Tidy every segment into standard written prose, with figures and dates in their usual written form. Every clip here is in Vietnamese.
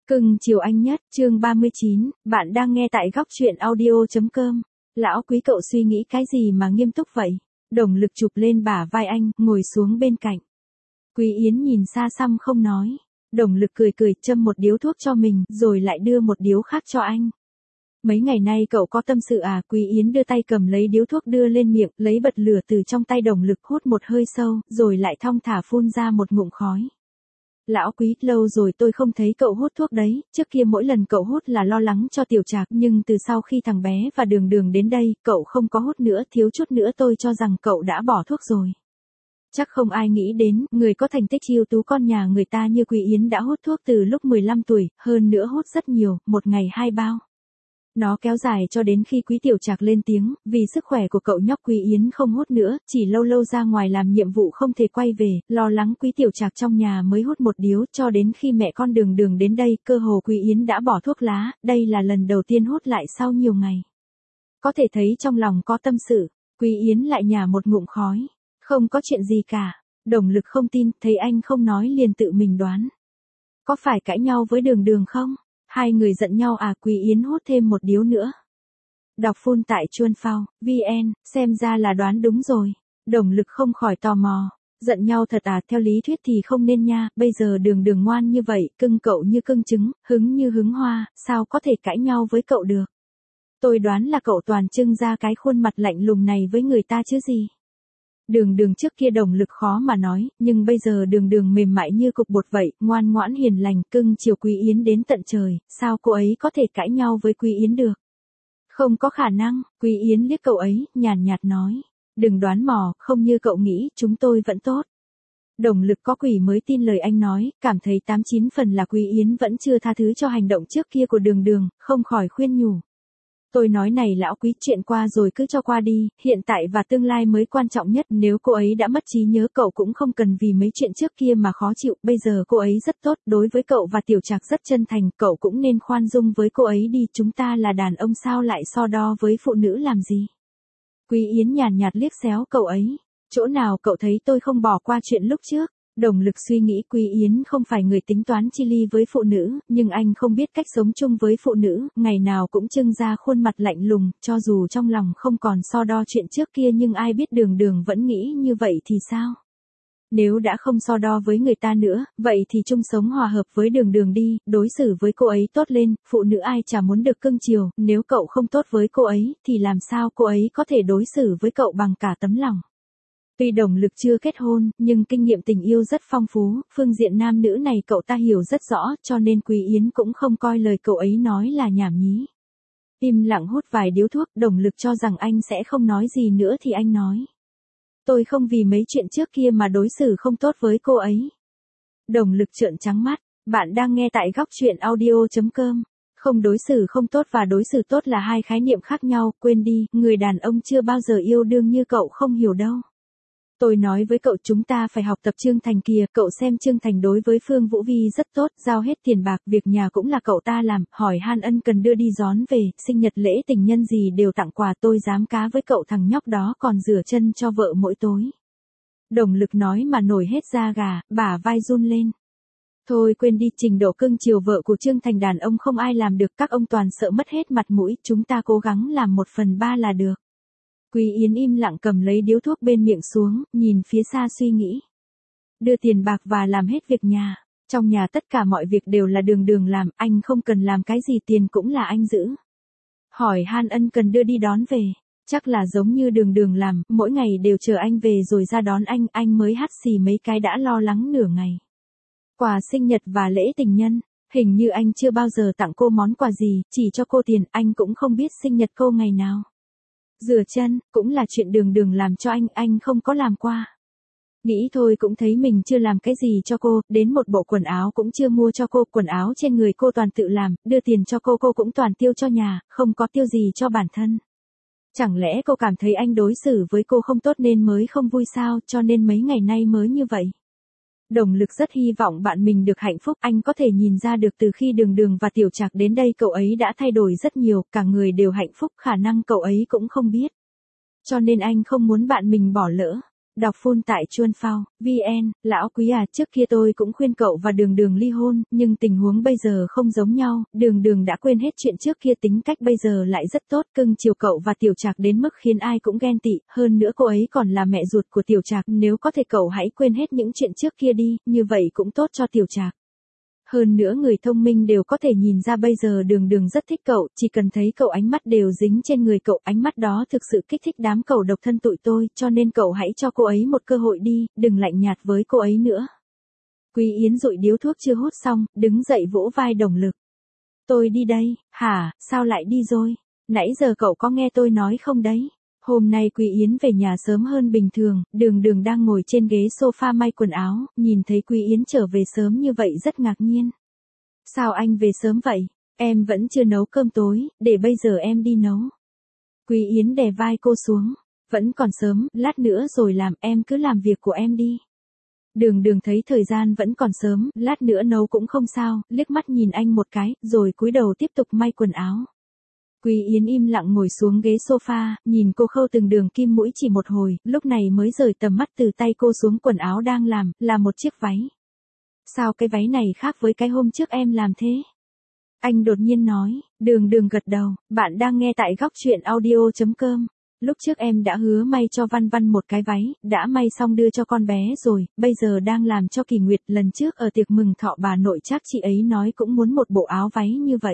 Cưng chiều anh nhất, chương 39, bạn đang nghe tại góc truyện audio.com. Lão Quý cậu suy nghĩ cái gì mà nghiêm túc vậy? Đồng Lực chụp lên bả vai anh, ngồi xuống bên cạnh. Quý Yến nhìn xa xăm không nói. Đồng Lực cười cười châm một điếu thuốc cho mình, rồi lại đưa một điếu khác cho anh. Mấy ngày nay cậu có tâm sự à? Quý Yến đưa tay cầm lấy điếu thuốc đưa lên miệng, lấy bật lửa từ trong tay Đồng Lực hút một hơi sâu, rồi lại thong thả phun ra một ngụm khói. Lão Quý, lâu rồi tôi không thấy cậu hút thuốc đấy, trước kia mỗi lần cậu hút là lo lắng cho Tiểu Trạc, nhưng từ sau khi thằng bé và Đường Đường đến đây, cậu không có hút nữa, thiếu chút nữa tôi cho rằng cậu đã bỏ thuốc rồi. Chắc không ai nghĩ đến, người có thành tích ưu tú con nhà người ta như Quý Yến đã hút thuốc từ lúc 15 tuổi, hơn nữa hút rất nhiều, một ngày 2 bao. Nó kéo dài cho đến khi Quý Tiểu Trạc lên tiếng, vì sức khỏe của cậu nhóc Quý Yến không hút nữa, chỉ lâu lâu ra ngoài làm nhiệm vụ không thể quay về, lo lắng Quý Tiểu Trạc trong nhà mới hút một điếu, cho đến khi mẹ con Đường Đường đến đây, cơ hồ Quý Yến đã bỏ thuốc lá, đây là lần đầu tiên hút lại sau nhiều ngày. Có thể thấy trong lòng có tâm sự, Quý Yến lại nhả một ngụm khói, không có chuyện gì cả. Đồng Lực không tin, thấy anh không nói liền tự mình đoán. Có phải cãi nhau với Đường Đường không? Hai người giận nhau à? Quý Yến hút thêm một điếu nữa. Đọc phun tại Chuan Phao, VN, xem ra là đoán đúng rồi. Đồng Lực không khỏi tò mò. Giận nhau thật à? Theo lý thuyết thì không nên nha, bây giờ Đường Đường ngoan như vậy, cưng cậu như cưng trứng, hứng như hứng hoa, sao có thể cãi nhau với cậu được? Tôi đoán là cậu toàn trưng ra cái khuôn mặt lạnh lùng này với người ta chứ gì. Đường Đường trước kia Đồng Lực khó mà nói, nhưng bây giờ Đường Đường mềm mại như cục bột vậy, ngoan ngoãn hiền lành, cưng chiều Quý Yến đến tận trời, sao cô ấy có thể cãi nhau với Quý Yến được? Không có khả năng. Quý Yến liếc cậu ấy, nhàn nhạt nói, đừng đoán mò, không như cậu nghĩ, chúng tôi vẫn tốt. Đồng Lực có quỷ mới tin lời anh nói, cảm thấy 89 phần là Quý Yến vẫn chưa tha thứ cho hành động trước kia của Đường Đường, không khỏi khuyên nhủ. Tôi nói này lão Quý, chuyện qua rồi cứ cho qua đi, hiện tại và tương lai mới quan trọng nhất, nếu cô ấy đã mất trí nhớ cậu cũng không cần vì mấy chuyện trước kia mà khó chịu, bây giờ cô ấy rất tốt, đối với cậu và Tiểu Trạc rất chân thành, cậu cũng nên khoan dung với cô ấy đi, chúng ta là đàn ông sao lại so đo với phụ nữ làm gì. Quý Yến nhàn nhạt liếc xéo cậu ấy, chỗ nào cậu thấy tôi không bỏ qua chuyện lúc trước. Đồng Lực suy nghĩ Quý Yến không phải người tính toán chi ly với phụ nữ, nhưng anh không biết cách sống chung với phụ nữ, ngày nào cũng trưng ra khuôn mặt lạnh lùng, cho dù trong lòng không còn so đo chuyện trước kia nhưng ai biết Đường Đường vẫn nghĩ như vậy thì sao? Nếu đã không so đo với người ta nữa, vậy thì chung sống hòa hợp với Đường Đường đi, đối xử với cô ấy tốt lên, phụ nữ ai chả muốn được cưng chiều, nếu cậu không tốt với cô ấy, thì làm sao cô ấy có thể đối xử với cậu bằng cả tấm lòng? Tuy Đồng Lực chưa kết hôn, nhưng kinh nghiệm tình yêu rất phong phú, phương diện nam nữ này cậu ta hiểu rất rõ, cho nên Quý Yến cũng không coi lời cậu ấy nói là nhảm nhí. Im lặng hút vài điếu thuốc, Đồng Lực cho rằng anh sẽ không nói gì nữa thì anh nói. Tôi không vì mấy chuyện trước kia mà đối xử không tốt với cô ấy. Đồng Lực trợn trắng mắt, bạn đang nghe tại góc truyện audio.com. Không đối xử không tốt và đối xử tốt là hai khái niệm khác nhau, quên đi, người đàn ông chưa bao giờ yêu đương như cậu không hiểu đâu. Tôi nói với cậu chúng ta phải học tập Trương Thành kìa, cậu xem Trương Thành đối với Phương Vũ Vi rất tốt, giao hết tiền bạc, việc nhà cũng là cậu ta làm, hỏi han ân cần đưa đi gión về, sinh nhật lễ tình nhân gì đều tặng quà, tôi dám cá với cậu thằng nhóc đó còn rửa chân cho vợ mỗi tối. Đồng Lực nói mà nổi hết da gà, bả vai run lên. Thôi quên đi, trình độ cưng chiều vợ của Trương Thành đàn ông không ai làm được, các ông toàn sợ mất hết mặt mũi, chúng ta cố gắng làm 1/3 là được. Quý Yến im lặng cầm lấy điếu thuốc bên miệng xuống, nhìn phía xa suy nghĩ. Đưa tiền bạc và làm hết việc nhà. Trong nhà tất cả mọi việc đều là Đường Đường làm, anh không cần làm cái gì, tiền cũng là anh giữ. Hỏi han ân cần đưa đi đón về. Chắc là giống như Đường Đường làm, mỗi ngày đều chờ anh về rồi ra đón anh mới hắt xì mấy cái đã lo lắng nửa ngày. Quà sinh nhật và lễ tình nhân, hình như anh chưa bao giờ tặng cô món quà gì, chỉ cho cô tiền, anh cũng không biết sinh nhật cô ngày nào. Rửa chân, cũng là chuyện Đường Đường làm cho anh không có làm qua. Nghĩ thôi cũng thấy mình chưa làm cái gì cho cô, đến một bộ quần áo cũng chưa mua cho cô, quần áo trên người cô toàn tự làm, đưa tiền cho cô cũng toàn tiêu cho nhà, không có tiêu gì cho bản thân. Chẳng lẽ cô cảm thấy anh đối xử với cô không tốt nên mới không vui sao, cho nên mấy ngày nay mới như vậy. Đồng Lực rất hy vọng bạn mình được hạnh phúc, anh có thể nhìn ra được từ khi Đường Đường và Tiểu Trạc đến đây cậu ấy đã thay đổi rất nhiều, cả người đều hạnh phúc, khả năng cậu ấy cũng không biết. Cho nên anh không muốn bạn mình bỏ lỡ. Đọc full tại chuan phao, VN, lão quý à, trước kia tôi cũng khuyên cậu và Đường Đường ly hôn, nhưng tình huống bây giờ không giống nhau, Đường Đường đã quên hết chuyện trước kia, tính cách bây giờ lại rất tốt, cưng chiều cậu và Tiểu Trạc đến mức khiến ai cũng ghen tị, hơn nữa cô ấy còn là mẹ ruột của Tiểu Trạc, nếu có thể cậu hãy quên hết những chuyện trước kia đi, như vậy cũng tốt cho Tiểu Trạc. Hơn nữa người thông minh đều có thể nhìn ra bây giờ Đường Đường rất thích cậu, chỉ cần thấy cậu ánh mắt đều dính trên người cậu, ánh mắt đó thực sự kích thích đám cẩu độc thân tụi tôi, cho nên cậu hãy cho cô ấy một cơ hội đi, đừng lạnh nhạt với cô ấy nữa. Quý Yến dụi điếu thuốc chưa hút xong, đứng dậy vỗ vai Đồng Lực. Tôi đi đây. Hả, sao lại đi rồi? Nãy giờ cậu có nghe tôi nói không đấy? Hôm nay Quý Yến về nhà sớm hơn bình thường, Đường Đường đang ngồi trên ghế sofa may quần áo, nhìn thấy Quý Yến trở về sớm như vậy rất ngạc nhiên. Sao anh về sớm vậy? Em vẫn chưa nấu cơm tối, để bây giờ em đi nấu. Quý Yến đè vai cô xuống. Vẫn còn sớm, lát nữa rồi làm, em cứ làm việc của em đi. Đường Đường thấy thời gian vẫn còn sớm, lát nữa nấu cũng không sao, liếc mắt nhìn anh một cái, rồi cúi đầu tiếp tục may quần áo. Quý Yến im lặng ngồi xuống ghế sofa, nhìn cô khâu từng đường kim mũi chỉ một hồi, lúc này mới rời tầm mắt từ tay cô xuống quần áo đang làm, là một chiếc váy. Sao cái váy này khác với cái hôm trước em làm thế? Anh đột nhiên nói. Đường Đường gật đầu, bạn đang nghe tại góc truyện audio.com. Lúc trước em đã hứa may cho Văn Văn một cái váy, đã may xong đưa cho con bé rồi, bây giờ đang làm cho Kỳ Nguyệt, lần trước ở tiệc mừng thọ bà nội chắc chị ấy nói cũng muốn một bộ áo váy như vậy.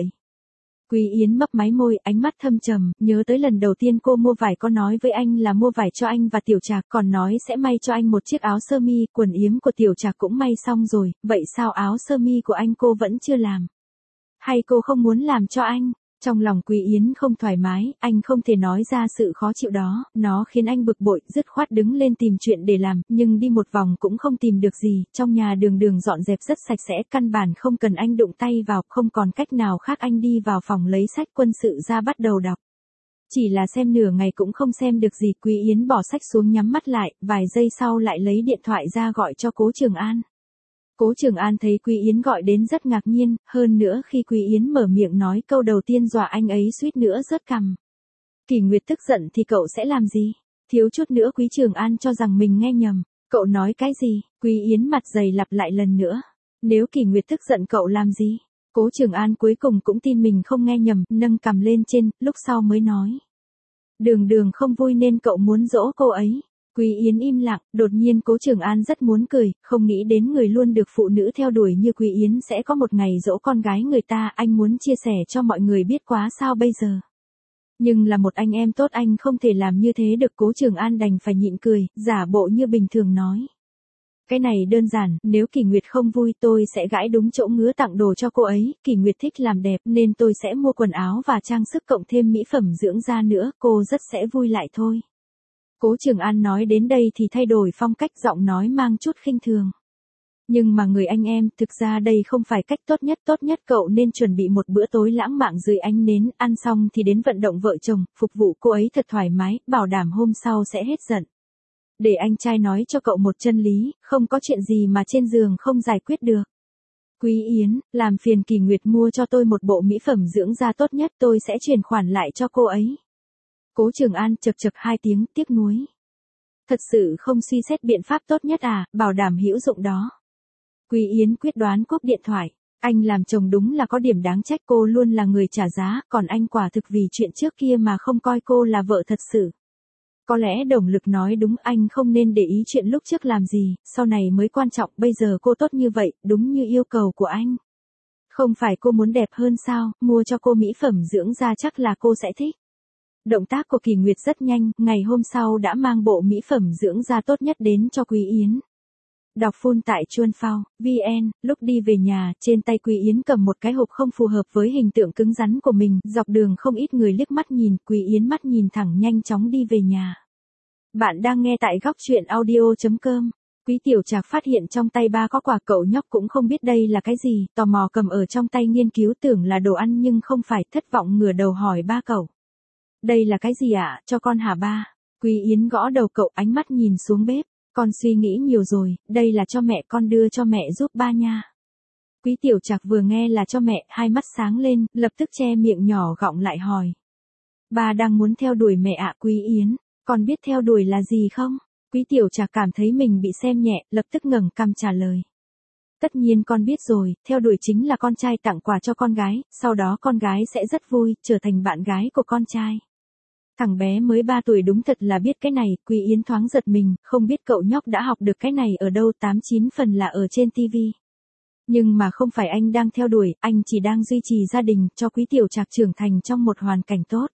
Quý Yến mấp máy môi, ánh mắt thâm trầm, nhớ tới lần đầu tiên cô mua vải có nói với anh là mua vải cho anh và Tiểu Trạc, còn nói sẽ may cho anh một chiếc áo sơ mi, quần yếm của Tiểu Trạc cũng may xong rồi, vậy sao áo sơ mi của anh cô vẫn chưa làm? Hay cô không muốn làm cho anh? Trong lòng Quý Yến không thoải mái, anh không thể nói ra sự khó chịu đó, nó khiến anh bực bội, dứt khoát đứng lên tìm chuyện để làm, nhưng đi một vòng cũng không tìm được gì, trong nhà Đường Đường dọn dẹp rất sạch sẽ, căn bản không cần anh đụng tay vào, không còn cách nào khác anh đi vào phòng lấy sách quân sự ra bắt đầu đọc. Chỉ là xem nửa ngày cũng không xem được gì, Quý Yến bỏ sách xuống nhắm mắt lại, vài giây sau lại lấy điện thoại ra gọi cho Cố Trường An. Cố Trường An thấy Quý Yến gọi đến rất ngạc nhiên, hơn nữa khi Quý Yến mở miệng nói câu đầu tiên dọa anh ấy suýt nữa rớt cằm. Kỳ Nguyệt tức giận thì cậu sẽ làm gì? Thiếu chút nữa Quý Trường An cho rằng mình nghe nhầm. Cậu nói cái gì? Quý Yến mặt dày lặp lại lần nữa. Nếu Kỳ Nguyệt tức giận cậu làm gì? Cố Trường An cuối cùng cũng tin mình không nghe nhầm, nâng cằm lên trên, lúc sau mới nói. Đường Đường không vui nên cậu muốn dỗ cô ấy. Quý Yến im lặng, đột nhiên Cố Trường An rất muốn cười, không nghĩ đến người luôn được phụ nữ theo đuổi như Quý Yến sẽ có một ngày dỗ con gái người ta, anh muốn chia sẻ cho mọi người biết quá sao bây giờ. Nhưng là một anh em tốt anh không thể làm như thế được, Cố Trường An đành phải nhịn cười, giả bộ như bình thường nói. Cái này đơn giản, nếu Kỳ Nguyệt không vui tôi sẽ gãi đúng chỗ ngứa tặng đồ cho cô ấy, Kỳ Nguyệt thích làm đẹp nên tôi sẽ mua quần áo và trang sức cộng thêm mỹ phẩm dưỡng da nữa, cô rất sẽ vui lại thôi. Cố Trường An nói đến đây thì thay đổi phong cách, giọng nói mang chút khinh thường. Nhưng mà người anh em, thực ra đây không phải cách tốt nhất cậu nên chuẩn bị một bữa tối lãng mạn dưới ánh nến, ăn xong thì đến vận động vợ chồng, phục vụ cô ấy thật thoải mái, bảo đảm hôm sau sẽ hết giận. Để anh trai nói cho cậu một chân lý, không có chuyện gì mà trên giường không giải quyết được. Quý Yến, làm phiền Kỳ Nguyệt mua cho tôi một bộ mỹ phẩm dưỡng da tốt nhất, tôi sẽ chuyển khoản lại cho cô ấy. Cố Trường An chậc chậc hai tiếng, tiếc nuối. Thật sự không suy xét biện pháp tốt nhất à, bảo đảm hữu dụng đó. Quý Yến quyết đoán cúp điện thoại. Anh làm chồng đúng là có điểm đáng trách, cô luôn là người trả giá, còn anh quả thực vì chuyện trước kia mà không coi cô là vợ thật sự. Có lẽ Đồng Lực nói đúng, anh không nên để ý chuyện lúc trước làm gì, sau này mới quan trọng, bây giờ cô tốt như vậy, đúng như yêu cầu của anh. Không phải cô muốn đẹp hơn sao, mua cho cô mỹ phẩm dưỡng da chắc là cô sẽ thích. Động tác của Kỳ Nguyệt rất nhanh, ngày hôm sau đã mang bộ mỹ phẩm dưỡng da tốt nhất đến cho Quý Yến. Đọc full tại chuan phao, VN, lúc đi về nhà, trên tay Quý Yến cầm một cái hộp không phù hợp với hình tượng cứng rắn của mình, dọc đường không ít người liếc mắt nhìn, Quý Yến mắt nhìn thẳng nhanh chóng đi về nhà. Bạn đang nghe tại góc truyện audio.com. Quý Tiểu Trạc phát hiện trong tay ba có quà, cậu nhóc cũng không biết đây là cái gì, tò mò cầm ở trong tay nghiên cứu tưởng là đồ ăn nhưng không phải, thất vọng ngửa đầu hỏi ba cậu. Đây là cái gì ạ, cho con hả ba? Quý Yến gõ đầu cậu, ánh mắt nhìn xuống bếp. Con suy nghĩ nhiều rồi, đây là cho mẹ, con đưa cho mẹ giúp ba nha. Quý Tiểu Trạc vừa nghe là cho mẹ, hai mắt sáng lên, lập tức che miệng nhỏ gọng lại hỏi. Ba đang muốn theo đuổi mẹ ạ. Quý Yến, con biết theo đuổi là gì không? Quý Tiểu Trạc cảm thấy mình bị xem nhẹ, lập tức ngẩng cằm trả lời. Tất nhiên con biết rồi, theo đuổi chính là con trai tặng quà cho con gái, sau đó con gái sẽ rất vui, trở thành bạn gái của con trai. Thằng bé mới 3 tuổi đúng thật là biết cái này, Quý Yến thoáng giật mình, không biết cậu nhóc đã học được cái này ở đâu, 8-9 phần là ở trên TV. Nhưng mà không phải anh đang theo đuổi, anh chỉ đang duy trì gia đình, cho Quý Tiểu Trạc trưởng thành trong một hoàn cảnh tốt.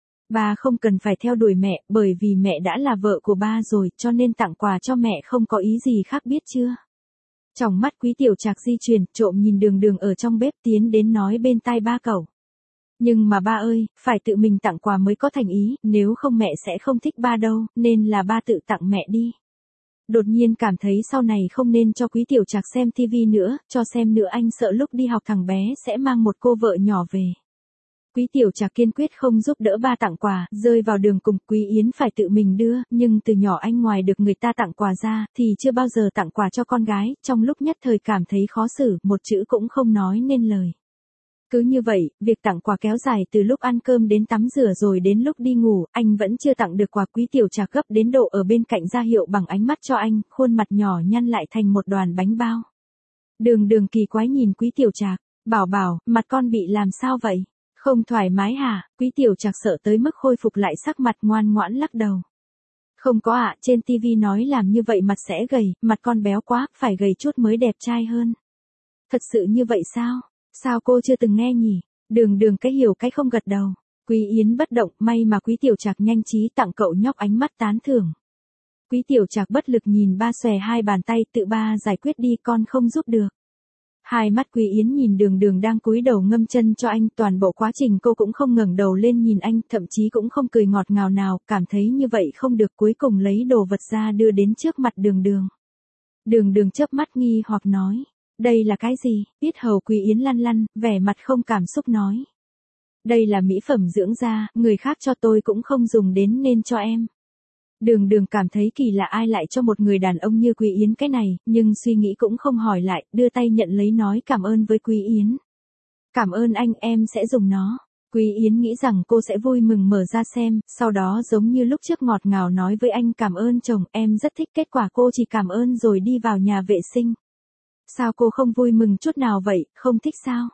Ba không cần phải theo đuổi mẹ, bởi vì mẹ đã là vợ của ba rồi, cho nên tặng quà cho mẹ không có ý gì khác biết chưa. Trong mắt Quý Tiểu Trạc di chuyển, trộm nhìn Đường Đường ở trong bếp tiến đến nói bên tai ba cậu. Nhưng mà ba ơi, phải tự mình tặng quà mới có thành ý, nếu không mẹ sẽ không thích ba đâu, nên là ba tự tặng mẹ đi. Đột nhiên cảm thấy sau này không nên cho Quý Tiểu Trạc xem TV nữa, cho xem nữa anh sợ lúc đi học thằng bé sẽ mang một cô vợ nhỏ về. Quý Tiểu Trạc kiên quyết không giúp đỡ ba tặng quà, rơi vào đường cùng, Quý Yến phải tự mình đưa, nhưng từ nhỏ anh ngoài được người ta tặng quà ra, thì chưa bao giờ tặng quà cho con gái, trong lúc nhất thời cảm thấy khó xử, một chữ cũng không nói nên lời. Cứ như vậy, việc tặng quà kéo dài từ lúc ăn cơm đến tắm rửa rồi đến lúc đi ngủ, anh vẫn chưa tặng được quà. Quý Tiểu Trạc gấp đến độ ở bên cạnh ra hiệu bằng ánh mắt cho anh, khuôn mặt nhỏ nhăn lại thành một đoàn bánh bao. Đường Đường kỳ quái nhìn Quý Tiểu Trạc, bảo bảo, mặt con bị làm sao vậy? Không thoải mái hả? Quý Tiểu Trạc sợ tới mức khôi phục lại sắc mặt, ngoan ngoãn lắc đầu. Không có ạ, trên TV nói làm như vậy mặt sẽ gầy, mặt con béo quá, phải gầy chút mới đẹp trai hơn. Thật sự như vậy sao? Sao cô chưa từng nghe nhỉ? Đường Đường cái hiểu cái không gật đầu. Quý Yến bất động, may mà Quý Tiểu Trạc nhanh trí tặng cậu nhóc ánh mắt tán thưởng. Quý Tiểu Trạc bất lực nhìn ba xòe hai bàn tay, tự ba giải quyết đi, con không giúp được. Hai mắt Quý Yến nhìn Đường Đường đang cúi đầu ngâm chân cho anh, toàn bộ quá trình cô cũng không ngẩng đầu lên nhìn anh, thậm chí cũng không cười ngọt ngào nào, cảm thấy như vậy không được, cuối cùng lấy đồ vật ra đưa đến trước mặt Đường Đường. Đường Đường chớp mắt nghi hoặc nói, đây là cái gì? Yết hầu Quý Yến lăn lăn, vẻ mặt không cảm xúc nói. Đây là mỹ phẩm dưỡng da, người khác cho tôi cũng không dùng đến nên cho em. Đường Đường cảm thấy kỳ lạ ai lại cho một người đàn ông như Quý Yến cái này, nhưng suy nghĩ cũng không hỏi lại, đưa tay nhận lấy nói cảm ơn với Quý Yến. Cảm ơn anh, em sẽ dùng nó. Quý Yến nghĩ rằng cô sẽ vui mừng mở ra xem, sau đó giống như lúc trước ngọt ngào nói với anh cảm ơn chồng, em rất thích, kết quả cô chỉ cảm ơn rồi đi vào nhà vệ sinh. Sao cô không vui mừng chút nào vậy, không thích sao?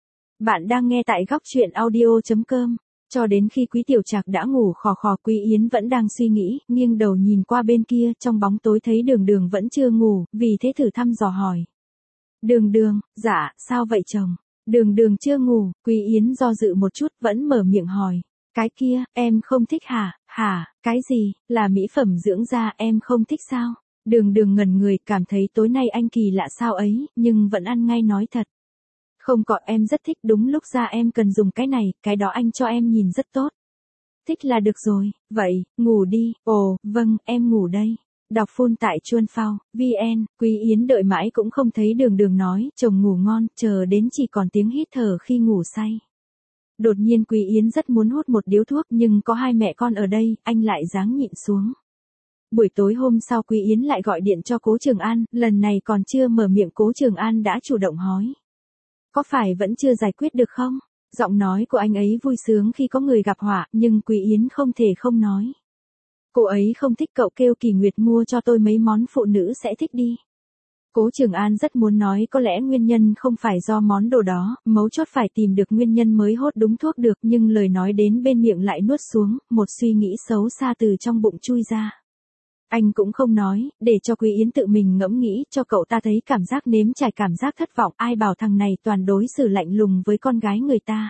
Bạn đang nghe tại góc truyện audio.com. Cho đến khi Quý Tiểu Trạc đã ngủ khò khò, Quý Yến vẫn đang suy nghĩ, nghiêng đầu nhìn qua bên kia, trong bóng tối thấy Đường Đường vẫn chưa ngủ, vì thế thử thăm dò hỏi. Đường Đường, dạ, sao vậy chồng? Đường Đường chưa ngủ, Quý Yến do dự một chút, vẫn mở miệng hỏi. Cái kia, em không thích hả? Hả, cái gì, là mỹ phẩm dưỡng da em không thích sao? Đường Đường ngẩn người, cảm thấy tối nay anh kỳ lạ sao ấy, nhưng vẫn ăn ngay nói thật. Không có, em rất thích, đúng lúc ra em cần dùng cái này, cái đó anh cho em nhìn rất tốt. Thích là được rồi, vậy, ngủ đi, ồ, vâng, em ngủ đây. Đọc phun tại chuan phao, VN, Quý Yến đợi mãi cũng không thấy Đường Đường nói, chồng ngủ ngon, chờ đến chỉ còn tiếng hít thở khi ngủ say. Đột nhiên Quý Yến rất muốn hút một điếu thuốc nhưng có hai mẹ con ở đây, anh lại ráng nhịn xuống. Buổi tối hôm sau Quý Yến lại gọi điện cho Cố Trường An, lần này còn chưa mở miệng Cố Trường An đã chủ động hỏi. Có phải vẫn chưa giải quyết được không? Giọng nói của anh ấy vui sướng khi có người gặp họa, nhưng Quý Yến không thể không nói. Cô ấy không thích cậu kêu Kỳ Nguyệt mua cho tôi mấy món phụ nữ sẽ thích đi. Cố Trường An rất muốn nói có lẽ nguyên nhân không phải do món đồ đó, mấu chốt phải tìm được nguyên nhân mới hốt đúng thuốc được, nhưng lời nói đến bên miệng lại nuốt xuống, một suy nghĩ xấu xa từ trong bụng chui ra. Anh cũng không nói, để cho Quý Yến tự mình ngẫm nghĩ, cho cậu ta thấy cảm giác nếm trải cảm giác thất vọng, ai bảo thằng này toàn đối xử lạnh lùng với con gái người ta.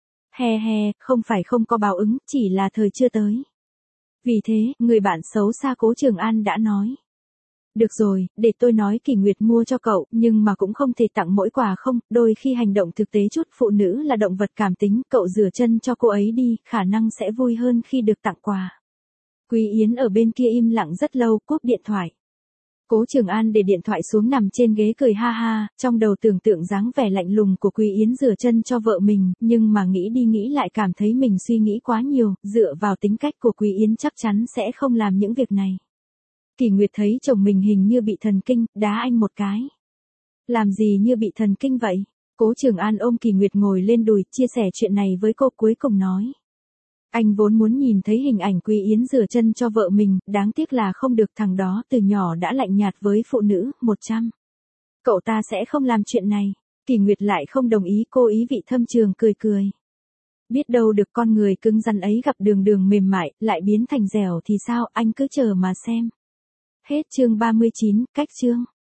He he, không phải không có báo ứng, chỉ là thời chưa tới. Vì thế, người bạn xấu xa Cố Trường An đã nói. Được rồi, để tôi nói Kỳ Nguyệt mua cho cậu, nhưng mà cũng không thể tặng mỗi quà không, đôi khi hành động thực tế chút, phụ nữ là động vật cảm tính, cậu rửa chân cho cô ấy đi, khả năng sẽ vui hơn khi được tặng quà. Quý Yến ở bên kia im lặng rất lâu, cúp điện thoại. Cố Trường An để điện thoại xuống nằm trên ghế cười ha ha, trong đầu tưởng tượng dáng vẻ lạnh lùng của Quý Yến rửa chân cho vợ mình, nhưng mà nghĩ đi nghĩ lại cảm thấy mình suy nghĩ quá nhiều, dựa vào tính cách của Quý Yến chắc chắn sẽ không làm những việc này. Kỳ Nguyệt thấy chồng mình hình như bị thần kinh, đá anh một cái. Làm gì như bị thần kinh vậy? Cố Trường An ôm Kỳ Nguyệt ngồi lên đùi, chia sẻ chuyện này với cô cuối cùng nói. Anh vốn muốn nhìn thấy hình ảnh Quý Yến rửa chân cho vợ mình, đáng tiếc là không được, thằng đó từ nhỏ đã lạnh nhạt với phụ nữ, 100. Cậu ta sẽ không làm chuyện này. Kỳ Nguyệt lại không đồng ý, cô ý vị thâm trường cười cười. Biết đâu được con người cứng rắn ấy gặp đường đường mềm mại, lại biến thành dẻo thì sao, anh cứ chờ mà xem. Hết chương 39, cách chương.